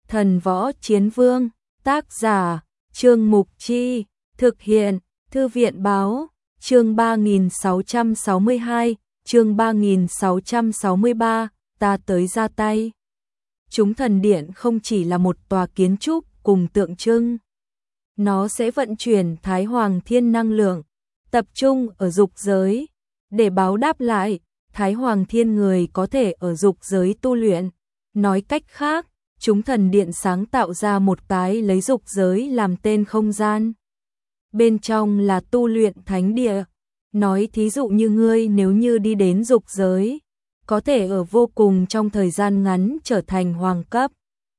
Thần Võ Chiến Vương, tác giả, Trương Mục Chi, thực hiện, Thư viện Báo, chương 3662, chương 3663, ta tới ra tay. Chúng thần điện không chỉ là một tòa kiến trúc cùng tượng trưng. Nó sẽ vận chuyển Thái Hoàng Thiên năng lượng, tập trung ở dục giới. Để báo đáp lại, Thái Hoàng Thiên người có thể ở dục giới tu luyện. Nói cách khác, chúng thần điện sáng tạo ra một cái lấy dục giới làm tên không gian. Bên trong là tu luyện thánh địa. Nói thí dụ như ngươi nếu như đi đến dục giới, có thể ở vô cùng trong thời gian ngắn trở thành hoàng cấp.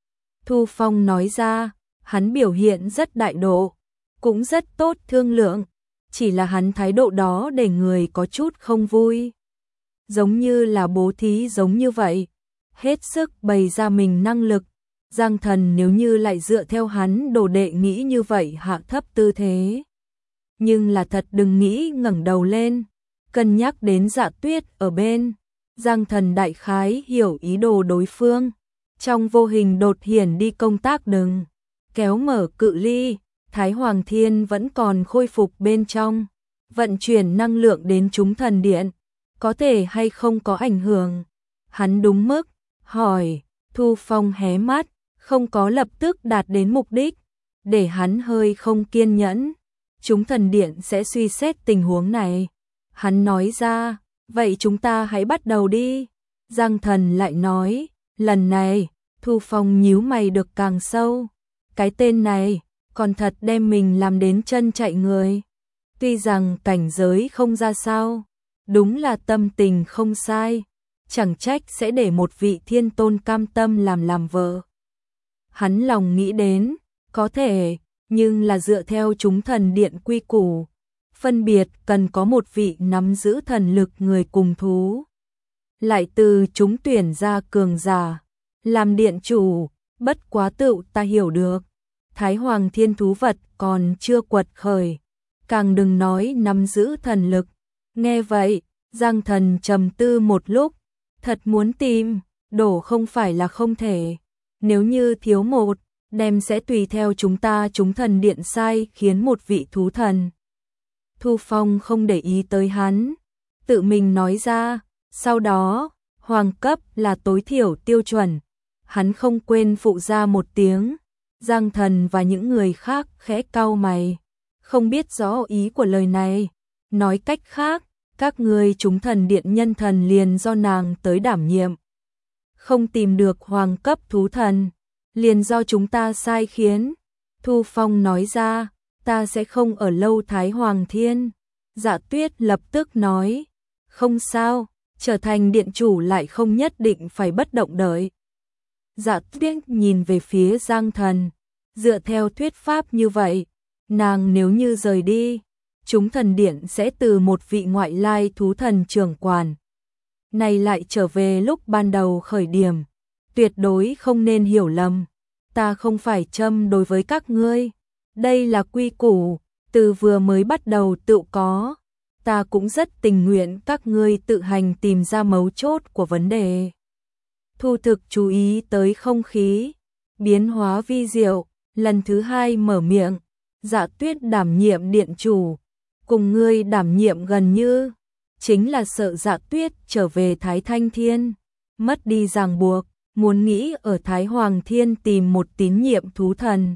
Thu Phong nói ra, hắn biểu hiện rất đại độ, cũng rất tốt thương lượng, chỉ là hắn thái độ đó để người có chút không vui. Giống như là bố thí giống như vậy, hết sức bày ra mình năng lực. Giang Thần nếu như lại dựa theo hắn đồ đệ nghĩ như vậy hạ thấp tư thế. Nhưng là thật đừng nghĩ ngẩng đầu lên, cân nhắc đến Dạ Tuyết ở bên. Giang Thần đại khái hiểu ý đồ đối phương, trong vô hình đột hiển đi công tác đừng kéo mở cự ly. Thái Hoàng Thiên vẫn còn khôi phục bên trong, vận chuyển năng lượng đến chúng thần điện, có thể hay không có ảnh hưởng. Hắn đúng mức hỏi. Thu Phong hé mắt, không có lập tức đạt đến mục đích, để hắn hơi không kiên nhẫn. Chúng thần điện sẽ suy xét tình huống này. Hắn nói ra, vậy chúng ta hãy bắt đầu đi. Giang Thần lại nói, lần này, Thu Phong nhíu mày được càng sâu. Cái tên này, còn thật đem mình làm đến chân chạy người. Tuy rằng cảnh giới không ra sao, đúng là tâm tình không sai, chẳng trách sẽ để một vị thiên tôn cam tâm làm vợ. Hắn lòng nghĩ đến, có thể, nhưng là dựa theo chúng thần điện quy củ, phân biệt cần có một vị nắm giữ thần lực người cùng thú. Lại từ chúng tuyển ra cường giả, làm điện chủ, bất quá tựu ta hiểu được. Thái Hoàng Thiên thú vật còn chưa quật khởi, càng đừng nói nắm giữ thần lực. Nghe vậy, Giang Thần trầm tư một lúc, thật muốn tìm, đổ không phải là không thể. Nếu như thiếu một, đem sẽ tùy theo chúng ta chúng thần điện sai khiến một vị thú thần. Thu Phong không để ý tới hắn, tự mình nói ra, sau đó, hoàng cấp là tối thiểu tiêu chuẩn. Hắn không quên phụ ra một tiếng. Giang Thần và những người khác khẽ cau mày, không biết rõ ý của lời này. Nói cách khác, các ngươi chúng thần điện nhân thần liền do nàng tới đảm nhiệm. Không tìm được hoàng cấp thú thần, liền do chúng ta sai khiến. Thu Phong nói ra, ta sẽ không ở lâu Thái Hoàng Thiên. Dạ Tuyết lập tức nói, không sao, trở thành điện chủ lại không nhất định phải bất động đợi. Dạ Tuyết nhìn về phía Giang Thần, dựa theo thuyết pháp như vậy, nàng nếu như rời đi, chúng thần điện sẽ từ một vị ngoại lai thú thần trưởng quản. Này lại trở về lúc ban đầu khởi điểm, tuyệt đối không nên hiểu lầm. Ta không phải châm đối với các ngươi, đây là quy củ, từ vừa mới bắt đầu tự có. Ta cũng rất tình nguyện các ngươi tự hành tìm ra mấu chốt của vấn đề. Thu Thực chú ý tới không khí, biến hóa vi diệu, lần thứ hai mở miệng, Dạ Tuyết đảm nhiệm điện chủ, cùng ngươi đảm nhiệm gần như, chính là sợ Dạ Tuyết trở về Thái Thanh Thiên, mất đi ràng buộc, muốn nghĩ ở Thái Hoàng Thiên tìm một tín nhiệm thú thần.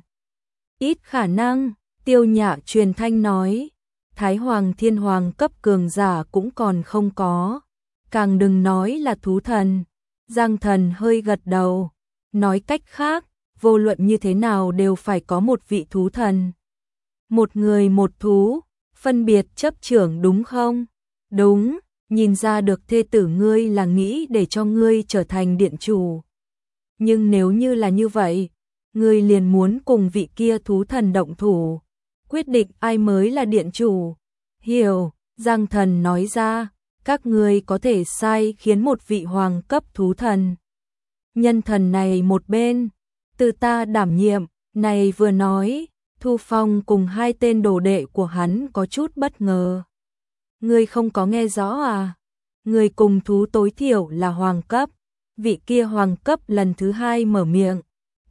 Ít khả năng, Tiêu Nhã truyền thanh nói, Thái Hoàng Thiên hoàng cấp cường giả cũng còn không có, càng đừng nói là thú thần. Giang Thần hơi gật đầu, nói cách khác, vô luận như thế nào đều phải có một vị thú thần. Một người một thú, phân biệt chấp trưởng đúng không? Đúng, nhìn ra được thê tử ngươi là nghĩ để cho ngươi trở thành điện chủ. Nhưng nếu như là như vậy, ngươi liền muốn cùng vị kia thú thần động thủ, quyết định ai mới là điện chủ. Hiểu, Giang Thần nói ra, các ngươi có thể sai khiến một vị hoàng cấp thú thần. Nhân thần này một bên, từ ta đảm nhiệm, này vừa nói, Thu Phong cùng hai tên đồ đệ của hắn có chút bất ngờ. Ngươi không có nghe rõ à? Ngươi cùng thú tối thiểu là hoàng cấp. Vị kia hoàng cấp lần thứ hai mở miệng.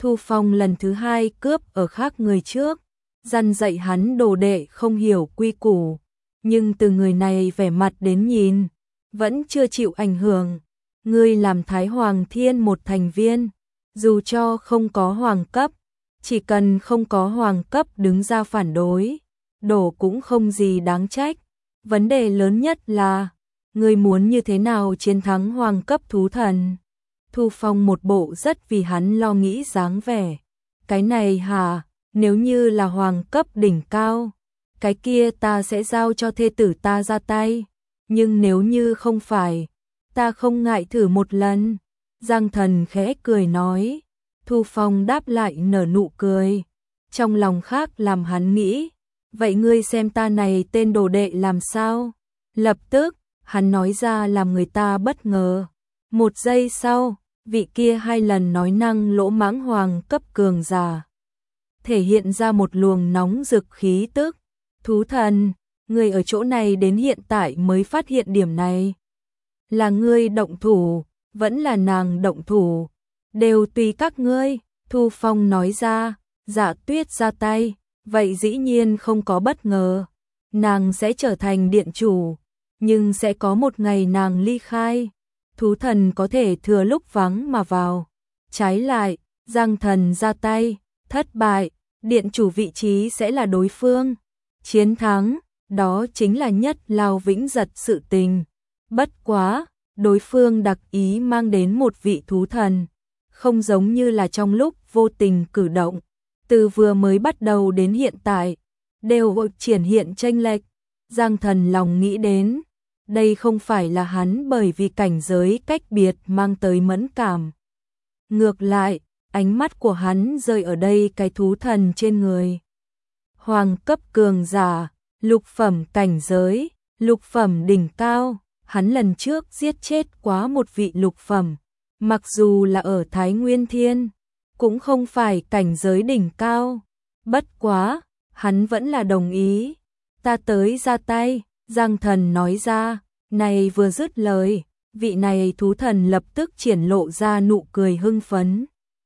Thu Phong lần thứ hai cướp ở khác người trước, dằn dạy hắn đồ đệ không hiểu quy củ, nhưng từ người này vẻ mặt đến nhìn, vẫn chưa chịu ảnh hưởng. Ngươi làm Thái Hoàng Thiên một thành viên, dù cho không có hoàng cấp, chỉ cần không có hoàng cấp đứng ra phản đối, đổ cũng không gì đáng trách. Vấn đề lớn nhất là, ngươi muốn như thế nào chiến thắng hoàng cấp thú thần? Thu Phong một bộ rất vì hắn lo nghĩ dáng vẻ. Cái này hả, nếu như là hoàng cấp đỉnh cao, cái kia ta sẽ giao cho thê tử ta ra tay, nhưng nếu như không phải, ta không ngại thử một lần. Giang Thần khẽ cười nói. Thu Phong đáp lại nở nụ cười, trong lòng khác làm hắn nghĩ, vậy ngươi xem ta này tên đồ đệ làm sao? Lập tức, hắn nói ra làm người ta bất ngờ. Một giây sau, vị kia 2 lần nói năng lỗ mãng hoàng cấp cường giả thể hiện ra một luồng nóng rực khí tức. Thú thần, người ở chỗ này đến hiện tại mới phát hiện điểm này. Là ngươi động thủ, vẫn là nàng động thủ, đều tùy các ngươi. Thu Phong nói ra. Dạ Tuyết ra tay, vậy dĩ nhiên không có bất ngờ. Nàng sẽ trở thành điện chủ, nhưng sẽ có một ngày nàng ly khai. Thú thần có thể thừa lúc vắng mà vào. Trái lại, Giang Thần ra tay, thất bại, điện chủ vị trí sẽ là đối phương. Chiến thắng, đó chính là nhất lao vĩnh giật sự tình. Bất quá, đối phương đặc ý mang đến một vị thú thần, không giống như là trong lúc vô tình cử động. Từ vừa mới bắt đầu đến hiện tại, đều triển hiện chênh lệch. Giang Thần lòng nghĩ đến, đây không phải là hắn bởi vì cảnh giới cách biệt mang tới mẫn cảm. Ngược lại, ánh mắt của hắn rơi ở đây cái thú thần trên người. Hoàng cấp cường giả, lục phẩm cảnh giới, lục phẩm đỉnh cao, hắn lần trước giết chết quá một vị lục phẩm, mặc dù là ở Thái Nguyên Thiên, cũng không phải cảnh giới đỉnh cao. Bất quá, hắn vẫn là đồng ý. Ta tới ra tay, Giang Thần nói ra. Này vừa dứt lời, vị này thú thần lập tức triển lộ ra nụ cười hưng phấn.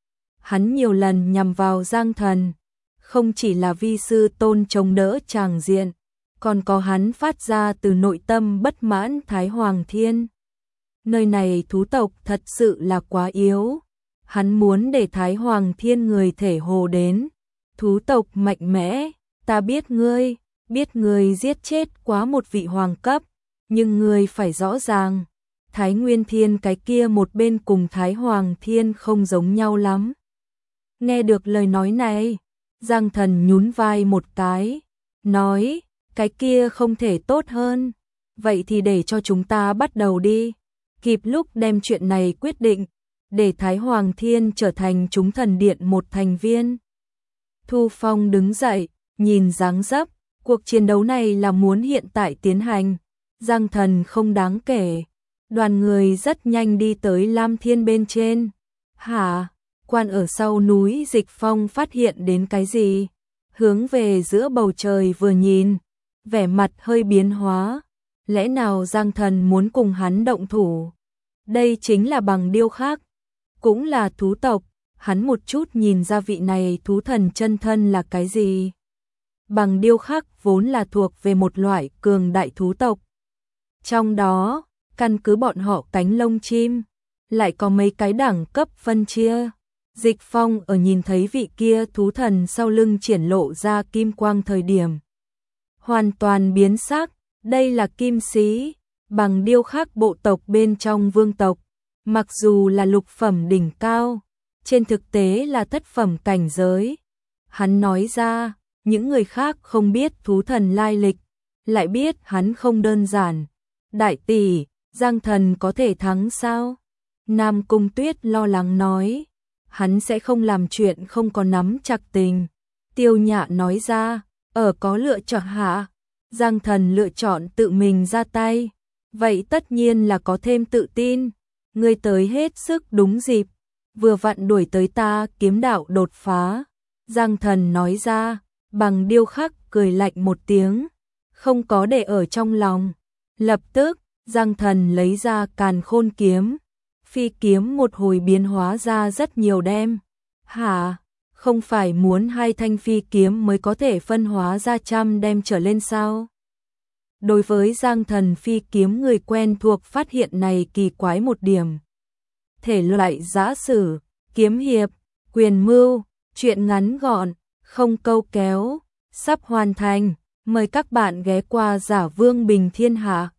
Hắn nhiều lần nhằm vào Giang Thần, không chỉ là vi sư tôn chống đỡ tràng diện, còn có hắn phát ra từ nội tâm bất mãn Thái Hoàng Thiên. Nơi này thú tộc thật sự là quá yếu. Hắn muốn để Thái Hoàng Thiên người thể hồ đến. Thú tộc mạnh mẽ, ta biết ngươi giết chết quá một vị hoàng cấp, nhưng ngươi phải rõ ràng, Thái Nguyên Thiên cái kia một bên cùng Thái Hoàng Thiên không giống nhau lắm. Nghe được lời nói này, Giang Thần nhún vai một cái, nói, cái kia không thể tốt hơn, vậy thì để cho chúng ta bắt đầu đi, kịp lúc đem chuyện này quyết định, để Thái Hoàng Thiên trở thành chúng thần điện một thành viên. Thu Phong đứng dậy, nhìn dáng dấp, cuộc chiến đấu này là muốn hiện tại tiến hành. Giang Thần không đáng kể. Đoàn người rất nhanh đi tới Lam Thiên bên trên. Hả? Quan ở sau núi Dịch Phong phát hiện đến cái gì? Hướng về giữa bầu trời vừa nhìn, vẻ mặt hơi biến hóa. Lẽ nào Giang Thần muốn cùng hắn động thủ? Đây chính là bằng điêu khác, cũng là thú tộc. Hắn một chút nhìn ra vị này thú thần chân thân là cái gì. Bằng điêu khắc vốn là thuộc về một loại cường đại thú tộc. Trong đó, căn cứ bọn họ cánh lông chim, lại có mấy cái đẳng cấp phân chia. Dịch Phong ở nhìn thấy vị kia thú thần sau lưng triển lộ ra kim quang thời điểm, hoàn toàn biến sắc. Đây là kim sĩ, bằng điêu khắc bộ tộc bên trong vương tộc. Mặc dù là lục phẩm đỉnh cao, trên thực tế là thất phẩm cảnh giới. Hắn nói ra, những người khác không biết thú thần lai lịch, lại biết hắn không đơn giản. Đại tỷ, Giang Thần có thể thắng sao? Nam Cung Tuyết lo lắng nói, hắn sẽ không làm chuyện không có nắm chặt tình. Tiêu Nhạ nói ra, có lựa chọn hạ. Giang Thần lựa chọn tự mình ra tay, vậy tất nhiên là có thêm tự tin. Ngươi tới hết sức đúng dịp, vừa vặn đuổi tới ta kiếm đạo đột phá. Giang Thần nói ra, bằng điêu khắc cười lạnh một tiếng, không có để ở trong lòng. Lập tức, Giang Thần lấy ra Càn Khôn kiếm, phi kiếm một hồi biến hóa ra rất nhiều đem. Hả? Không phải muốn 2 thanh phi kiếm mới có thể phân hóa ra 100 đem trở lên sao? Đối với Giang Thần phi kiếm người quen thuộc phát hiện này kỳ quái một điểm. Thể loại giã sử, kiếm hiệp, quyền mưu, truyện ngắn gọn, không câu kéo, sắp hoàn thành. Mời các bạn ghé qua Giả Vương Bình Thiên Hạ.